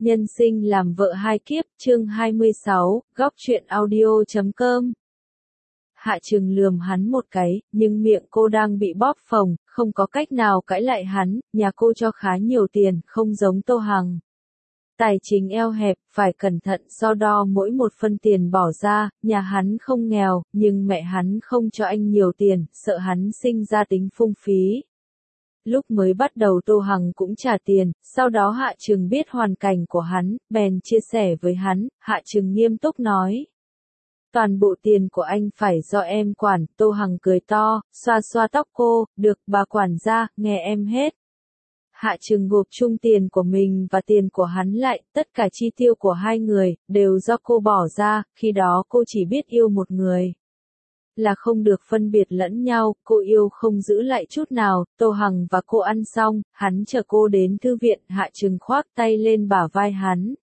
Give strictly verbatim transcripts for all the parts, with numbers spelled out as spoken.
Nhân sinh làm vợ hai kiếp, chương hai mươi sáu, góc truyện audio chấm com. Hạ Trừng lườm hắn một cái, nhưng miệng cô đang bị bóp phồng, không có cách nào cãi lại hắn, nhà cô cho khá nhiều tiền, không giống Tô Hằng. Tài chính eo hẹp, phải cẩn thận so đo mỗi một phân tiền bỏ ra, nhà hắn không nghèo, nhưng mẹ hắn không cho anh nhiều tiền, sợ hắn sinh ra tính phung phí. Lúc mới bắt đầu Tô Hằng cũng trả tiền, sau đó Hạ Trừng biết hoàn cảnh của hắn, bèn chia sẻ với hắn, Hạ Trừng nghiêm túc nói. Toàn bộ tiền của anh phải do em quản, Tô Hằng cười to, xoa xoa tóc cô, được bà quản gia, nghe em hết. Hạ Trừng gộp chung tiền của mình và tiền của hắn lại, tất cả chi tiêu của hai người, đều do cô bỏ ra, khi đó cô chỉ biết yêu một người. Là không được phân biệt lẫn nhau, cô yêu không giữ lại chút nào, Tô Hằng và cô ăn xong, hắn chở cô đến thư viện, Hạ Trừng khoác tay lên bả vai hắn.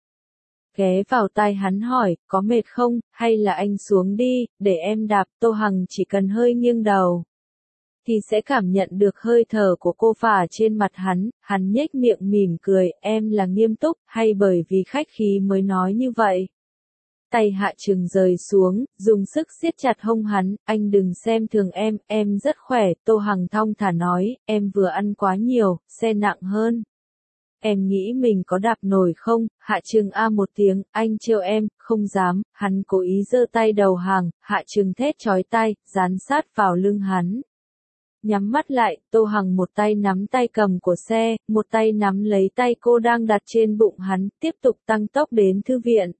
Ghé vào tai hắn hỏi, có mệt không, hay là anh xuống đi, để em đạp, Tô Hằng chỉ cần hơi nghiêng đầu. Thì sẽ cảm nhận được hơi thở của cô phả trên mặt hắn, hắn nhếch miệng mỉm cười, em là nghiêm túc, hay bởi vì khách khí mới nói như vậy. Tay Hạ Trừng rời xuống, dùng sức siết chặt hông hắn, anh đừng xem thường em, em rất khỏe, Tô Hằng thong thả nói, em vừa ăn quá nhiều, xe nặng hơn. Em nghĩ mình có đạp nổi không? Hạ Trừng a một tiếng, anh trêu em, không dám, hắn cố ý giơ tay đầu hàng, Hạ Trừng thét chói tai, dán sát vào lưng hắn. Nhắm mắt lại, Tô Hằng một tay nắm tay cầm của xe, một tay nắm lấy tay cô đang đặt trên bụng hắn, tiếp tục tăng tốc đến thư viện.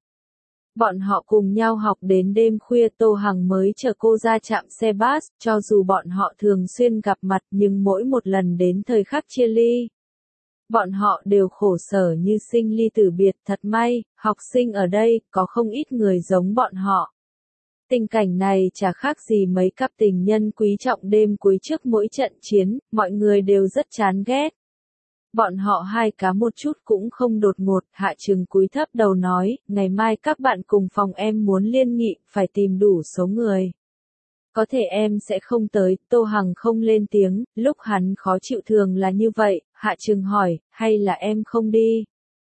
Bọn họ cùng nhau học đến đêm khuya, Tô Hằng mới chở cô ra trạm xe bus, cho dù bọn họ thường xuyên gặp mặt nhưng mỗi một lần đến thời khắc chia ly. Bọn họ đều khổ sở như sinh ly tử biệt, thật may, học sinh ở đây, có không ít người giống bọn họ. Tình cảnh này chả khác gì mấy cặp tình nhân quý trọng đêm cuối trước mỗi trận chiến, mọi người đều rất chán ghét. Bọn họ hai cá một chút cũng không đột ngột, Hạ Trừng cúi thấp đầu nói, ngày mai các bạn cùng phòng em muốn liên nghị, phải tìm đủ số người. Có thể em sẽ không tới, Tô Hằng không lên tiếng, lúc hắn khó chịu thường là như vậy, Hạ Trừng hỏi, hay là em không đi?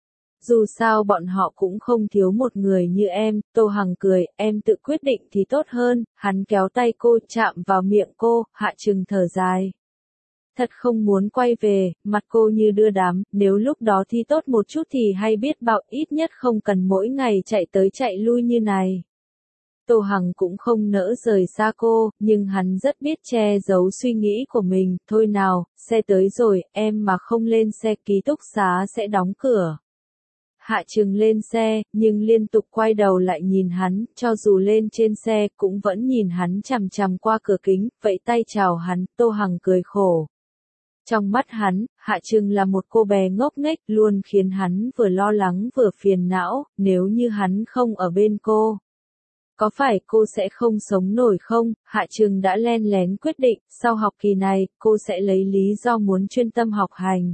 Dù sao bọn họ cũng không thiếu một người như em, Tô Hằng cười, em tự quyết định thì tốt hơn, hắn kéo tay cô chạm vào miệng cô, Hạ Trừng thở dài. Thật không muốn quay về, mặt cô như đưa đám, nếu lúc đó thi tốt một chút thì hay biết bao, ít nhất không cần mỗi ngày chạy tới chạy lui như này. Tô Hằng cũng không nỡ rời xa cô, nhưng hắn rất biết che giấu suy nghĩ của mình, thôi nào, xe tới rồi, em mà không lên xe ký túc xá sẽ đóng cửa. Hạ Trừng lên xe, nhưng liên tục quay đầu lại nhìn hắn, cho dù lên trên xe cũng vẫn nhìn hắn chằm chằm qua cửa kính, vẫy tay chào hắn, Tô Hằng cười khổ. Trong mắt hắn, Hạ Trừng là một cô bé ngốc nghếch, luôn khiến hắn vừa lo lắng vừa phiền não, nếu như hắn không ở bên cô. Có phải cô sẽ không sống nổi không? Hạ Trừng đã len lén quyết định, sau học kỳ này, cô sẽ lấy lý do muốn chuyên tâm học hành.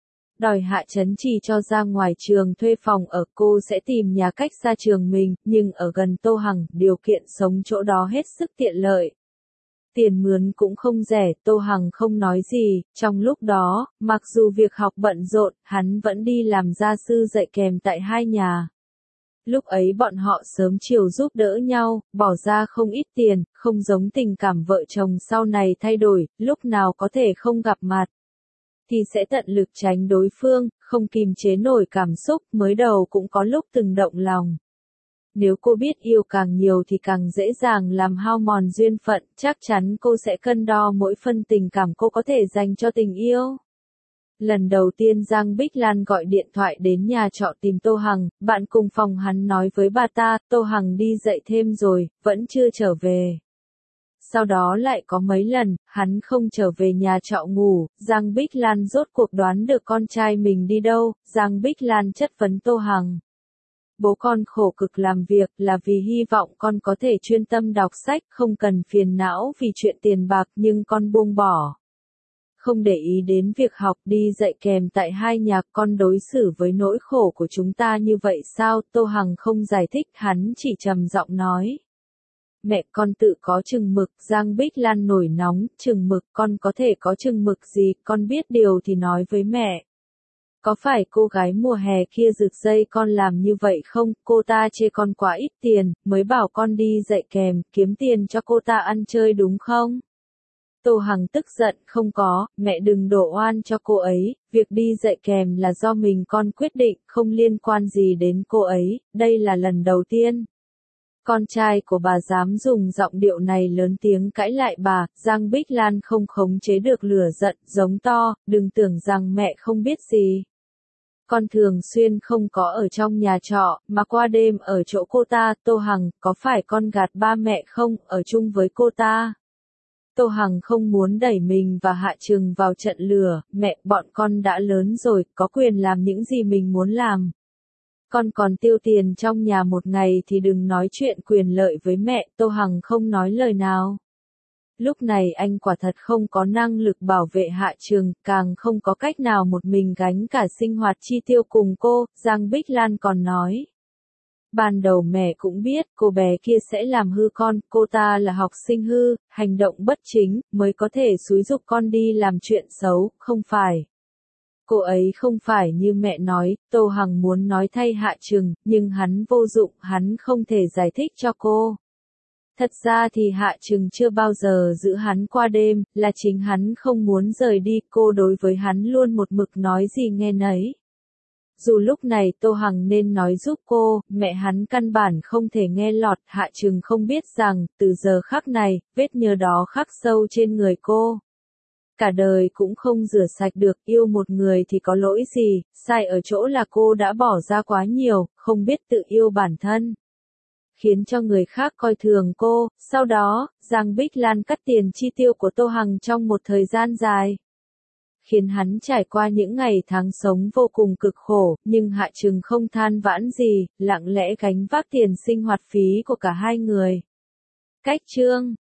Đòi Hạ Chấn Trì cho ra ngoài trường thuê phòng ở, cô sẽ tìm nhà cách xa trường mình, nhưng ở gần Tô Hằng, điều kiện sống chỗ đó hết sức tiện lợi. Tiền mướn cũng không rẻ, Tô Hằng không nói gì, trong lúc đó, mặc dù việc học bận rộn, hắn vẫn đi làm gia sư dạy kèm tại hai nhà. Lúc ấy bọn họ sớm chiều giúp đỡ nhau, bỏ ra không ít tiền, không giống tình cảm vợ chồng sau này thay đổi, lúc nào có thể không gặp mặt. Thì sẽ tận lực tránh đối phương, không kìm chế nổi cảm xúc, mới đầu cũng có lúc từng động lòng. Nếu cô biết yêu càng nhiều thì càng dễ dàng làm hao mòn duyên phận, chắc chắn cô sẽ cân đo mỗi phân tình cảm cô có thể dành cho tình yêu. Lần đầu tiên Giang Bích Lan gọi điện thoại đến nhà trọ tìm Tô Hằng, bạn cùng phòng hắn nói với bà ta, Tô Hằng đi dạy thêm rồi, vẫn chưa trở về. Sau đó lại có mấy lần, hắn không trở về nhà trọ ngủ, Giang Bích Lan rốt cuộc đoán được con trai mình đi đâu, Giang Bích Lan chất vấn Tô Hằng. Bố con khổ cực làm việc là vì hy vọng con có thể chuyên tâm đọc sách, không cần phiền não vì chuyện tiền bạc, nhưng con buông bỏ. Không để ý đến việc học, đi dạy kèm tại hai nhà, con đối xử với nỗi khổ của chúng ta như vậy sao? Tô Hằng không giải thích, hắn chỉ trầm giọng nói. Mẹ con tự có chừng mực, Giang Bích Lan nổi nóng, chừng mực, con có thể có chừng mực gì, con biết điều thì nói với mẹ. Có phải cô gái mùa hè kia giật dây con làm như vậy không? Cô ta chê con quá ít tiền, mới bảo con đi dạy kèm, kiếm tiền cho cô ta ăn chơi đúng không? Tô Hằng tức giận, không có, mẹ đừng đổ oan cho cô ấy, việc đi dạy kèm là do mình con quyết định, không liên quan gì đến cô ấy, đây là lần đầu tiên. Con trai của bà dám dùng giọng điệu này lớn tiếng cãi lại bà, Giang Bích Lan không khống chế được lửa giận, giống to, đừng tưởng rằng mẹ không biết gì. Con thường xuyên không có ở trong nhà trọ, mà qua đêm ở chỗ cô ta, Tô Hằng, có phải con gạt ba mẹ không, ở chung với cô ta? Tô Hằng không muốn đẩy mình và Hạ Trừng vào trận lửa, mẹ, bọn con đã lớn rồi, có quyền làm những gì mình muốn làm. Con còn tiêu tiền trong nhà một ngày thì đừng nói chuyện quyền lợi với mẹ, Tô Hằng không nói lời nào. Lúc này anh quả thật không có năng lực bảo vệ Hạ Trừng, càng không có cách nào một mình gánh cả sinh hoạt chi tiêu cùng cô, Giang Bích Lan còn nói. Ban đầu mẹ cũng biết cô bé kia sẽ làm hư con, cô ta là học sinh hư, hành động bất chính, mới có thể xúi giục con đi làm chuyện xấu, không phải. Cô ấy không phải như mẹ nói, Tô Hằng muốn nói thay Hạ Trừng, nhưng hắn vô dụng, hắn không thể giải thích cho cô. Thật ra thì Hạ Trừng chưa bao giờ giữ hắn qua đêm, là chính hắn không muốn rời đi, cô đối với hắn luôn một mực nói gì nghe nấy. Dù lúc này Tô Hằng nên nói giúp cô, mẹ hắn căn bản không thể nghe lọt, Hạ Trừng không biết rằng, từ giờ khắc này, vết nhơ đó khắc sâu trên người cô. Cả đời cũng không rửa sạch được, yêu một người thì có lỗi gì, sai ở chỗ là cô đã bỏ ra quá nhiều, không biết tự yêu bản thân. Khiến cho người khác coi thường cô, sau đó, Giang Bích Lan cắt tiền chi tiêu của Tô Hằng trong một thời gian dài. Khiến hắn trải qua những ngày tháng sống vô cùng cực khổ, nhưng Hạ Trừng không than vãn gì, lặng lẽ gánh vác tiền sinh hoạt phí của cả hai người. Cách chương